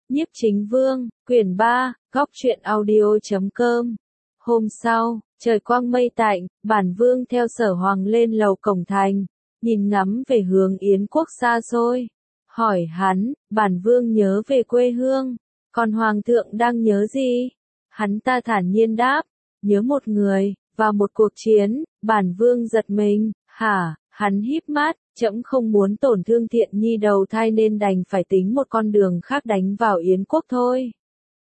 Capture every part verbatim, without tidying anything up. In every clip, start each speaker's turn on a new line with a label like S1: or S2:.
S1: Nhiếp Chính Vương, quyển ba, góc truyện audio.com. Hôm sau, trời quang mây tạnh, bản vương theo Sở Hoàng lên lầu cổng thành, nhìn ngắm về hướng Yến quốc xa xôi. Hỏi hắn, bản vương nhớ về quê hương, còn Hoàng thượng đang nhớ gì? Hắn ta thản nhiên đáp, nhớ một người, và một cuộc chiến. Bản vương giật mình, hả? Hắn híp mắt, trẫm không muốn tổn thương Thiện Nhi đầu thai nên đành phải tính một con đường khác đánh vào Yến quốc thôi.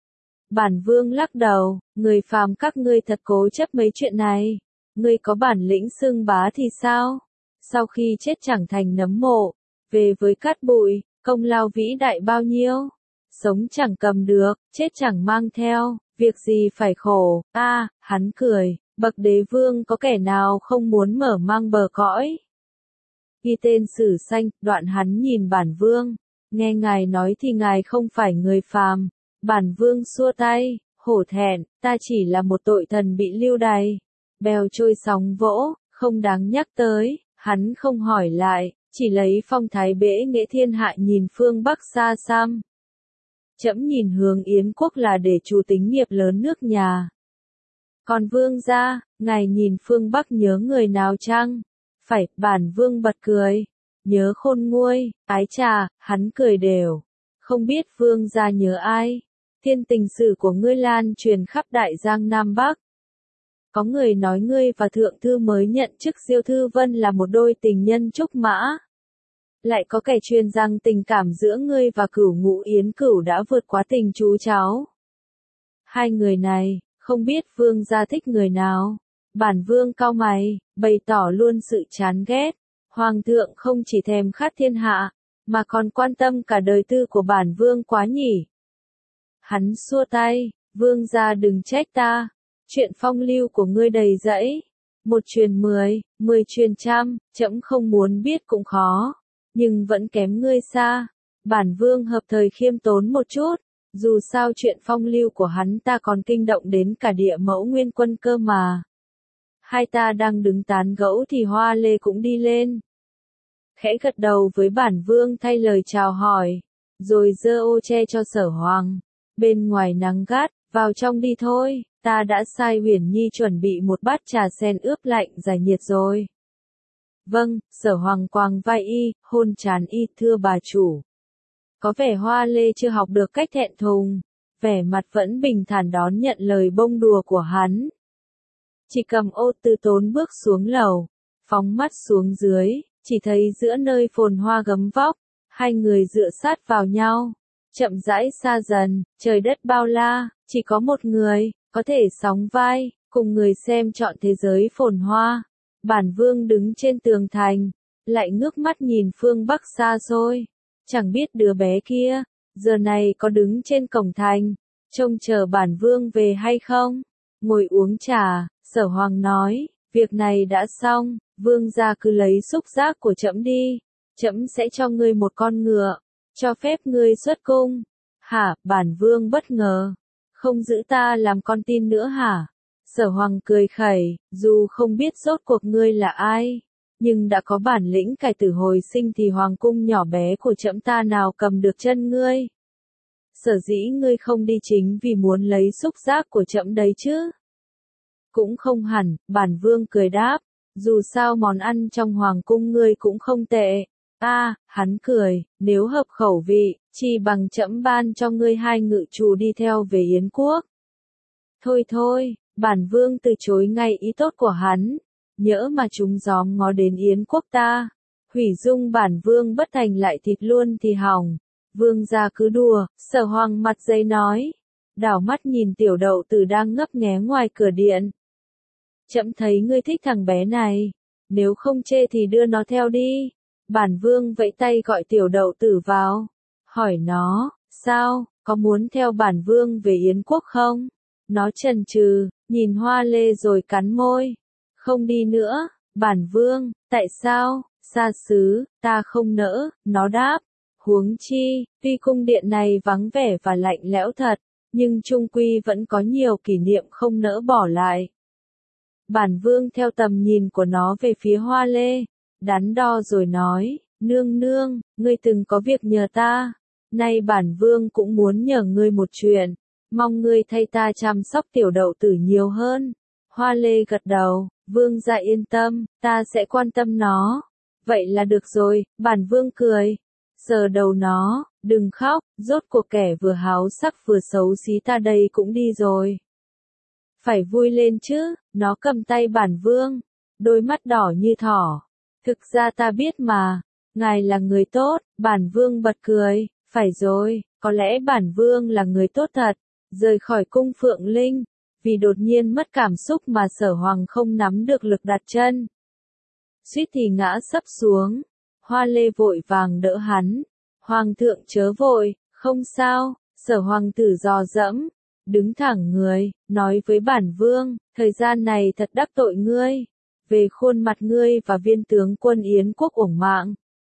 S1: Bản vương lắc đầu, người phàm các ngươi thật cố chấp mấy chuyện này. Ngươi có bản lĩnh xưng bá thì sao? Sau khi chết chẳng thành nấm mộ, về với cát bụi, công lao vĩ đại bao nhiêu? Sống chẳng cầm được, chết chẳng mang theo, việc gì phải khổ? A, à, hắn cười, bậc đế vương có kẻ nào không muốn mở mang bờ cõi? Ghi tên sử sanh, đoạn hắn nhìn bản vương, nghe ngài nói thì ngài không phải người phàm. Bản vương xua tay, hổ thẹn, ta chỉ là một tội thần bị lưu đày, bèo trôi sóng vỗ, không đáng nhắc tới. Hắn không hỏi lại, chỉ lấy phong thái bẽ nghệ thiên hạ nhìn phương Bắc xa xăm. Trẫm nhìn hướng Yến quốc là để chủ tính nghiệp lớn nước nhà. Còn vương gia, ngài nhìn phương Bắc nhớ người nào chăng? Phải, bản vương bật cười. Nhớ Khôn Nguôi, ái trà, hắn cười đều. Không biết vương gia nhớ ai? Thiên tình sử của ngươi lan truyền khắp đại giang Nam Bắc. Có người nói ngươi và thượng thư mới nhận chức Diêu Thư Vân là một đôi tình nhân trúc mã. Lại có kẻ truyền rằng tình cảm giữa ngươi và Cửu Ngũ Yến Cửu đã vượt quá tình chú cháu. Hai người này, không biết vương gia thích người nào? Bản vương cau mày, bày tỏ luôn sự chán ghét. Hoàng thượng không chỉ thèm khát thiên hạ, mà còn quan tâm cả đời tư của bản vương quá nhỉ. Hắn xua tay, vương gia đừng trách ta. Chuyện phong lưu của ngươi đầy rẫy. Một truyền mười, mười truyền trăm, trẫm không muốn biết cũng khó. Nhưng vẫn kém ngươi xa. Bản vương hợp thời khiêm tốn một chút. Dù sao chuyện phong lưu của hắn ta còn kinh động đến cả địa mẫu nguyên quân cơ mà. Hai ta đang đứng tán gẫu thì Hoa Lê cũng đi lên. Khẽ gật đầu với bản vương thay lời chào hỏi. Rồi giơ ô che cho Sở Hoàng. Bên ngoài nắng gắt, vào trong đi thôi, ta đã sai Huyền Nhi chuẩn bị một bát trà sen ướp lạnh giải nhiệt rồi. Vâng, Sở Hoàng quàng vai y, hôn trán y, thưa bà chủ. Có vẻ Hoa Lê chưa học được cách thẹn thùng, vẻ mặt vẫn bình thản đón nhận lời bông đùa của hắn. Chỉ cầm ô tư tốn bước xuống lầu, phóng mắt xuống dưới, chỉ thấy giữa nơi phồn hoa gấm vóc, hai người dựa sát vào nhau. Chậm rãi xa dần, trời đất bao la, chỉ có một người, có thể sóng vai, cùng người xem trọn thế giới phồn hoa. Bản vương đứng trên tường thành, lại ngước mắt nhìn phương Bắc xa xôi. Chẳng biết đứa bé kia, giờ này có đứng trên cổng thành, trông chờ bản vương về hay không? Ngồi uống trà, Sở Hoàng nói, việc này đã xong, vương gia cứ lấy xúc giác của trẫm đi, trẫm sẽ cho ngươi một con ngựa. Cho phép ngươi xuất cung. Hả, bản vương bất ngờ. Không giữ ta làm con tin nữa hả? Sở Hoàng cười khẩy, dù không biết rốt cuộc ngươi là ai, nhưng đã có bản lĩnh cải tử hồi sinh thì hoàng cung nhỏ bé của trẫm ta nào cầm được chân ngươi. Sở dĩ ngươi không đi chính vì muốn lấy xúc giác của trẫm đấy chứ? Cũng không hẳn, bản vương cười đáp, dù sao món ăn trong hoàng cung ngươi cũng không tệ. A, à, hắn cười, nếu hợp khẩu vị, chỉ bằng trẫm ban cho ngươi hai ngự chủ đi theo về Yến quốc. Thôi thôi, bản vương từ chối ngay ý tốt của hắn, nhỡ mà chúng gióm ngó đến Yến quốc ta, hủy dung bản vương bất thành lại thịt luôn thì hỏng. Vương gia cứ đùa, Sở Hoàng mặt dày nói, đảo mắt nhìn tiểu đậu tử đang ngấp nghé ngoài cửa điện. Trẫm thấy ngươi thích thằng bé này, nếu không chê thì đưa nó theo đi. Bản vương vẫy tay gọi tiểu đậu tử vào, hỏi nó, sao, có muốn theo bản vương về Yến quốc không? Nó chần chừ, nhìn Hoa Lê rồi cắn môi, không đi nữa. Bản vương, tại sao? Xa xứ, ta không nỡ, nó đáp. Huống chi, tuy cung điện này vắng vẻ và lạnh lẽo thật, nhưng chung quy vẫn có nhiều kỷ niệm không nỡ bỏ lại. Bản vương theo tầm nhìn của nó về phía Hoa Lê, đắn đo rồi nói, nương nương, ngươi từng có việc nhờ ta. nay bản vương cũng muốn nhờ ngươi một chuyện, mong ngươi thay ta chăm sóc tiểu đậu tử nhiều hơn. Hoa Lê gật đầu, vương gia yên tâm, ta sẽ quan tâm nó. Vậy là được rồi, bản vương cười. Sờ đầu nó, đừng khóc, rốt cuộc kẻ vừa háo sắc vừa xấu xí ta đây cũng đi rồi. Phải vui lên chứ, nó cầm tay bản vương, đôi mắt đỏ như thỏ. Thực ra ta biết mà, ngài là người tốt, bản vương bật cười, phải rồi, có lẽ bản vương là người tốt thật. Rời khỏi cung Phượng Linh, vì đột nhiên mất cảm xúc mà Sở Hoàng không nắm được lực đặt chân. Suýt thì ngã sấp xuống, Hoa Lê vội vàng đỡ hắn. Hoàng thượng chớ vội, không sao, Sở Hoàng tử dò dẫm, đứng thẳng người, nói với bản vương, thời gian này thật đắc tội ngươi, về khuôn mặt ngươi và viên tướng quân Yến quốc uổng mạng.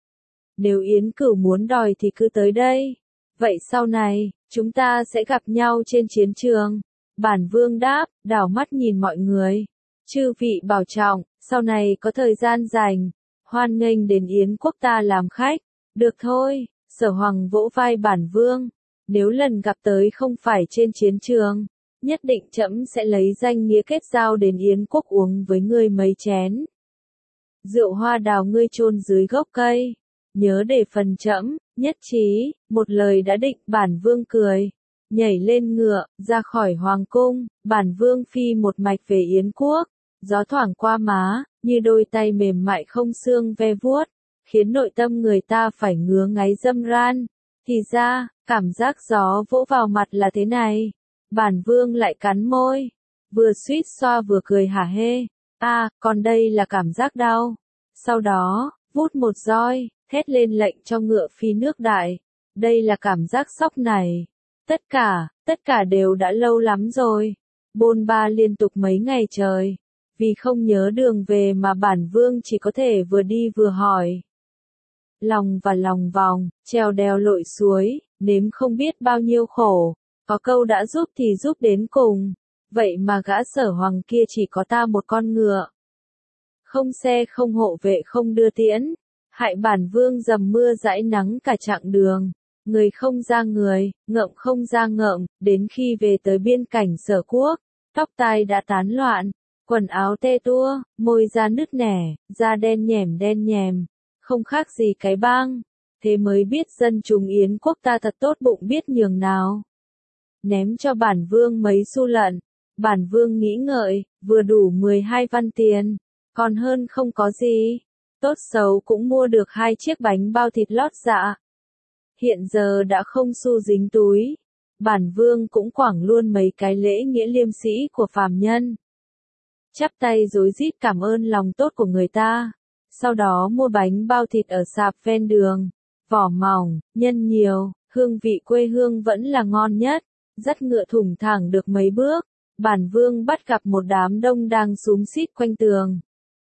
S1: Nếu Yến Cửu muốn đòi thì cứ tới đây, vậy sau này, chúng ta sẽ gặp nhau trên chiến trường. Bản vương đáp, đảo mắt nhìn mọi người. Chư vị bảo trọng, sau này có thời gian rảnh, hoan nghênh đến Yến quốc ta làm khách. Được thôi, Sở Hoàng vỗ vai bản vương. Nếu lần gặp tới không phải trên chiến trường, nhất định trẫm sẽ lấy danh nghĩa kết giao đến Yến quốc uống với ngươi mấy chén. Rượu hoa đào ngươi chôn dưới gốc cây. Nhớ để phần trẫm, nhất trí, một lời đã định, bản vương cười. Nhảy lên ngựa, ra khỏi hoàng cung, bản vương phi một mạch về Yến quốc. Gió thoảng qua má, như đôi tay mềm mại không xương ve vuốt, khiến nội tâm người ta phải ngứa ngáy dâm ran. Thì ra, cảm giác gió vỗ vào mặt là thế này. Bản vương lại cắn môi, vừa suýt xoa vừa cười hả hê. À, còn đây là cảm giác đau. Sau đó, vút một roi, thét lên lệnh cho ngựa phi nước đại. Đây là cảm giác sốc này. Tất cả, tất cả đều đã lâu lắm rồi. Bôn ba liên tục mấy ngày trời. Vì không nhớ đường về mà bản vương chỉ có thể vừa đi vừa hỏi. Lòng và lòng vòng, trèo đèo lội suối, nếm không biết bao nhiêu khổ. Có câu đã giúp thì giúp đến cùng. Vậy mà gã Sở Hoàng kia chỉ có ta một con ngựa. Không xe không hộ vệ không đưa tiễn. Hại bản vương dầm mưa dãi nắng cả chặng đường. Người không ra người, ngợm không ra ngợm, đến khi về tới biên cảnh Sở quốc, tóc tai đã tán loạn, quần áo tê tua, môi da nứt nẻ, da đen nhẻm đen nhèm, không khác gì cái bang. Thế mới biết dân chúng Yến quốc ta thật tốt bụng biết nhường nào. Ném cho bản vương mấy xu lận, bản vương nghĩ ngợi, vừa đủ mười hai văn tiền, còn hơn không có gì. Tốt xấu cũng mua được hai chiếc bánh bao thịt lót dạ. Hiện giờ đã không xu dính túi, bản vương cũng quẳng luôn mấy cái lễ nghĩa liêm sĩ của phàm nhân. Chắp tay rối rít cảm ơn lòng tốt của người ta, sau đó mua bánh bao thịt ở sạp ven đường, vỏ mỏng, nhân nhiều, hương vị quê hương vẫn là ngon nhất. Dắt ngựa thủng thẳng được mấy bước, bản vương bắt gặp một đám đông đang xúm xít quanh tường.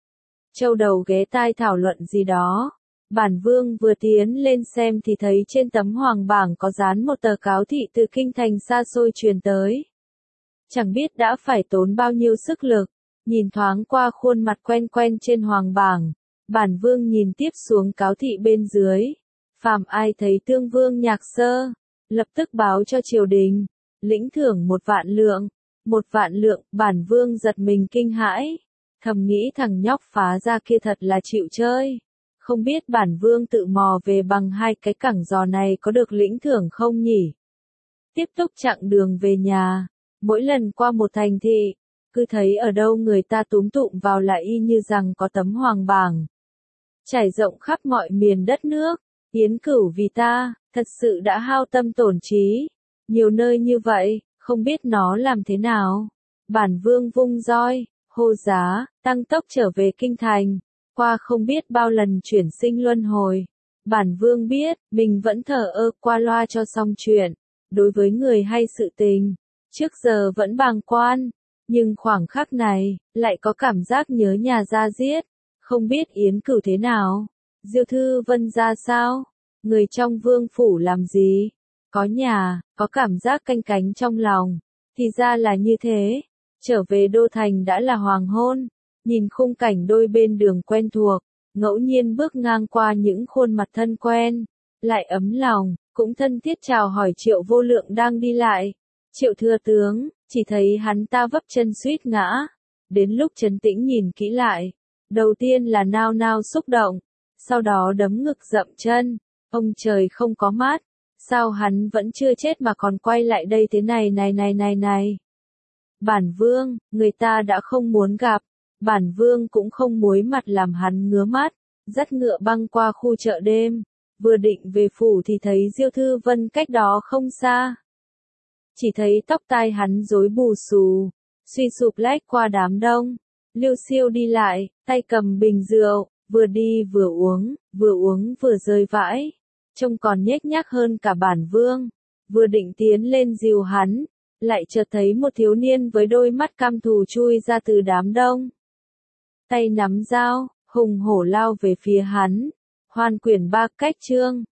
S1: Châu đầu ghé tai thảo luận gì đó. Bản vương vừa tiến lên xem thì thấy trên tấm hoàng bảng có dán một tờ cáo thị từ kinh thành xa xôi truyền tới. Chẳng biết đã phải tốn bao nhiêu sức lực, nhìn thoáng qua khuôn mặt quen quen trên hoàng bảng. Bản vương nhìn tiếp xuống cáo thị bên dưới. Phàm ai thấy tương vương Nhạc Sơ, lập tức báo cho triều đình, lĩnh thưởng một vạn lượng. Một vạn lượng, bản vương giật mình kinh hãi. Thầm nghĩ thằng nhóc phá ra kia thật là chịu chơi. Không biết bản vương tự mò về bằng hai cái cẳng giò này có được lĩnh thưởng không nhỉ? Tiếp tục chặng đường về nhà. Mỗi lần qua một thành thị, cứ thấy ở đâu người ta túm tụm vào là y như rằng có tấm hoàng bảng. Trải rộng khắp mọi miền đất nước. Yến Cửu vì ta, thật sự đã hao tâm tổn trí. Nhiều nơi như vậy, không biết nó làm thế nào. Bản vương vung roi, hô giá, tăng tốc trở về kinh thành. Qua không biết bao lần chuyển sinh luân hồi. Bản vương biết, mình vẫn thờ ơ qua loa cho xong chuyện. Đối với người hay sự tình, trước giờ vẫn bàng quan. Nhưng khoảng khắc này, lại có cảm giác nhớ nhà ra giết. Không biết Yến Cửu thế nào? Diêu Thư Vân ra sao? Người trong vương phủ làm gì? Có nhà, có cảm giác canh cánh trong lòng. Thì ra là như thế. Trở về đô thành đã là hoàng hôn. Nhìn khung cảnh đôi bên đường quen thuộc, ngẫu nhiên bước ngang qua những khuôn mặt thân quen, lại ấm lòng. cũng thân thiết chào hỏi Triệu Vô Lượng đang đi lại. Triệu thừa tướng, chỉ thấy hắn ta vấp chân suýt ngã. Đến lúc trấn tĩnh nhìn kỹ lại, đầu tiên là nao nao xúc động, sau đó đấm ngực dậm chân. Ông trời không có mắt, sao hắn vẫn chưa chết mà còn quay lại đây thế này này này này này. Bản vương, người ta đã không muốn gặp, bản vương cũng không muối mặt làm hắn ngứa mắt, dắt ngựa băng qua khu chợ đêm, vừa định về phủ thì thấy Diêu Thư Vân cách đó không xa. Chỉ thấy tóc tai hắn rối bù xù, suy sụp lách qua đám đông, Liêu Siêu đi lại, tay cầm bình rượu, vừa đi vừa uống, vừa uống vừa rơi vãi, trông còn nhếch nhác hơn cả bản vương, vừa định tiến lên dìu hắn, lại chợt thấy một thiếu niên với đôi mắt cam thù chui ra từ đám đông. Tay nắm dao, hùng hổ lao về phía hắn. Hoàn quyển ba cách chương,